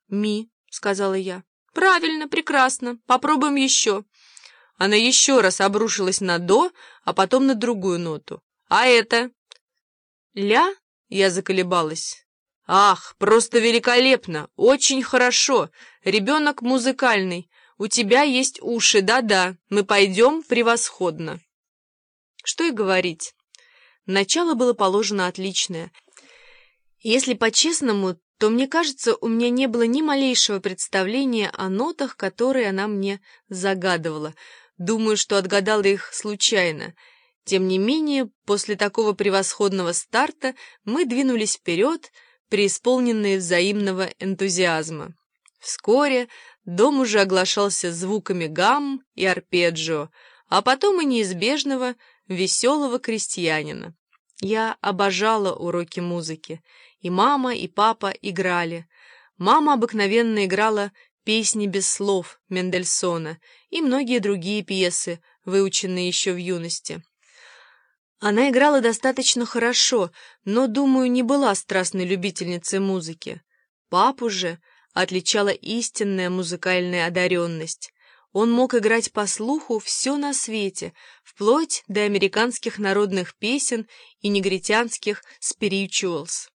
«Ми», — сказала я. «Правильно, прекрасно. Попробуем еще». Она еще раз обрушилась на «до», а потом на другую ноту. «А это?» «Ля?» — я заколебалась. «Ах, просто великолепно! Очень хорошо! Ребенок музыкальный. У тебя есть уши, да-да. Мы пойдем превосходно». Что и говорить. Начало было положено отличное. Если по-честному, то, мне кажется, у меня не было ни малейшего представления о нотах, которые она мне загадывала. Думаю, что отгадала их случайно. Тем не менее, после такого превосходного старта мы двинулись вперед, преисполненные взаимного энтузиазма. Вскоре дом уже оглашался звуками гамм и арпеджио, а потом и неизбежного веселого крестьянина. Я обожала уроки музыки. И мама, и папа играли. Мама обыкновенно играла «Песни без слов» Мендельсона и многие другие пьесы, выученные еще в юности. Она играла достаточно хорошо, но, думаю, не была страстной любительницей музыки. Папу же отличала истинная музыкальная одаренность. Он мог играть по слуху все на свете, вплоть до американских народных песен и негритянских «спиричуалс».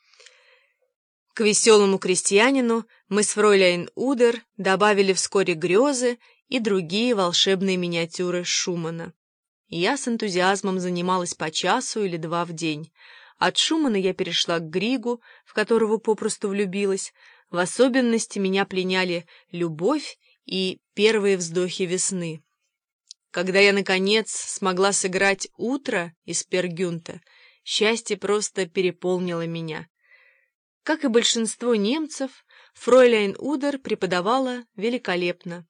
К веселому крестьянину мы с фройляйн Удер добавили вскоре грезы и другие волшебные миниатюры Шумана. Я с энтузиазмом занималась по часу или два в день. От Шумана я перешла к Григу, в которого попросту влюбилась. В особенности меня пленяли любовь и первые вздохи весны. Когда я, наконец, смогла сыграть «Утро» из Пер Гюнта, счастье просто переполнило меня. Как и большинство немцев, фройляйн Удер преподавала великолепно.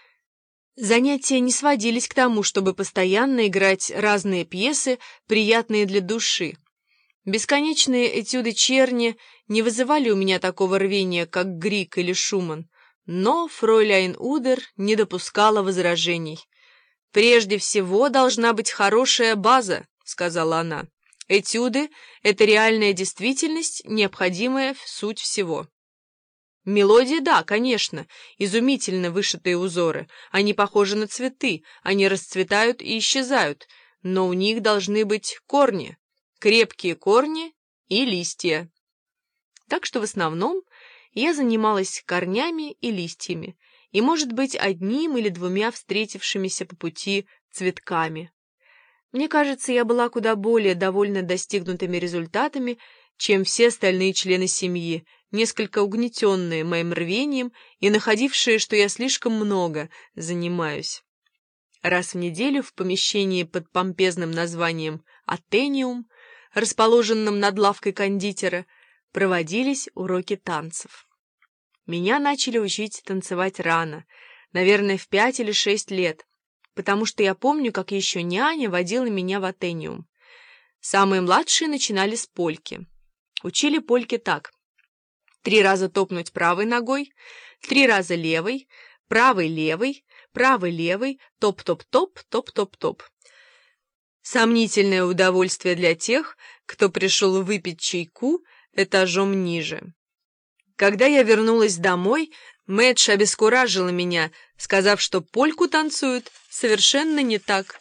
Занятия не сводились к тому, чтобы постоянно играть разные пьесы, приятные для души. Бесконечные этюды Черни не вызывали у меня такого рвения, как Григ или Шуман, но фройляйн Удер не допускала возражений. «Прежде всего должна быть хорошая база», — сказала она. «Этюды — это реальная действительность, необходимая в суть всего». Мелодии, да, конечно, изумительно вышитые узоры. Они похожи на цветы, они расцветают и исчезают, но у них должны быть корни, крепкие корни и листья. Так что в основном я занималась корнями и листьями, и, может быть, одним или двумя встретившимися по пути цветками. Мне кажется, я была куда более довольна достигнутыми результатами, чем все остальные члены семьи, несколько угнетенные моим рвением и находившие, что я слишком много занимаюсь. Раз в неделю в помещении под помпезным названием «Атениум», расположенном над лавкой кондитера, проводились уроки танцев. Меня начали учить танцевать рано, наверное, в 5 или 6 лет, потому что я помню, как еще няня водила меня в Атениум. Самые младшие начинали с польки. Учили польки так: 3 раза топнуть правой ногой, 3 раза левой, правый-левый, правый-левый, топ-топ-топ, топ-топ-топ. Сомнительное удовольствие для тех, кто пришел выпить чайку этажом ниже. Когда я вернулась домой, Мэдж обескуражила меня, сказав, что польку танцуют совершенно не так.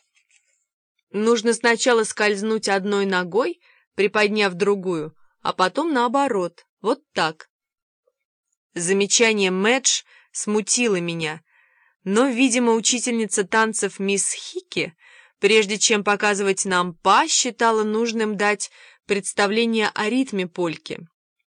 Нужно сначала скользнуть одной ногой, приподняв другую, а потом наоборот, вот так. Замечание Мэдж смутило меня, но, видимо, учительница танцев мисс Хики, прежде чем показывать нам па, считала нужным дать представление о ритме польки.